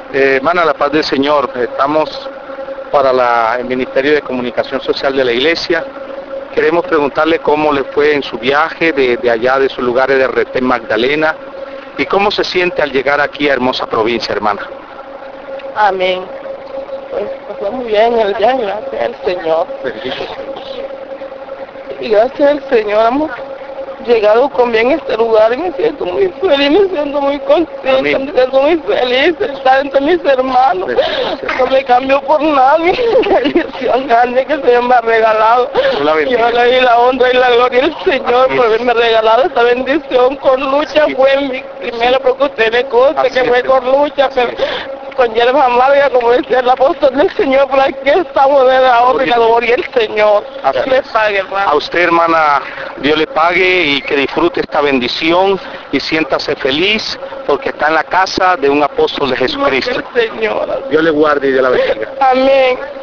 Hermana, la paz del Señor, estamos para el Ministerio de Comunicación Social de la Iglesia. Queremos preguntarle cómo le fue en su viaje de allá, de sus lugares de Retén Magdalena, y cómo se siente al llegar aquí a hermosa provincia, hermana. Amén. Pues fue muy bien el viaje, gracias al Señor. Bendito. Y gracias al Señor hemos llegado con bien a este lugar y me siento muy feliz, me siento muy contenta, Amén. me siento muy feliz de estar entre mis hermanos. No me cambio por nadie, la bendición grande que el Señor me ha regalado. Yo le doy la honra y la gloria al Señor por haberme regalado esta bendición. Con lucha fue mi primero, porque usted le consta que fue con lucha, pero con hierba amarga, como decía el apóstol del Señor, por aquí estamos de la honra y la gloria al Señor. Dios le pague, hermano. A usted, hermana, Dios le pague y que disfrute esta bendición y siéntase feliz porque está en la casa de un apóstol de Jesucristo. Señor. Dios le guarde y Dios la bendiga. Amén.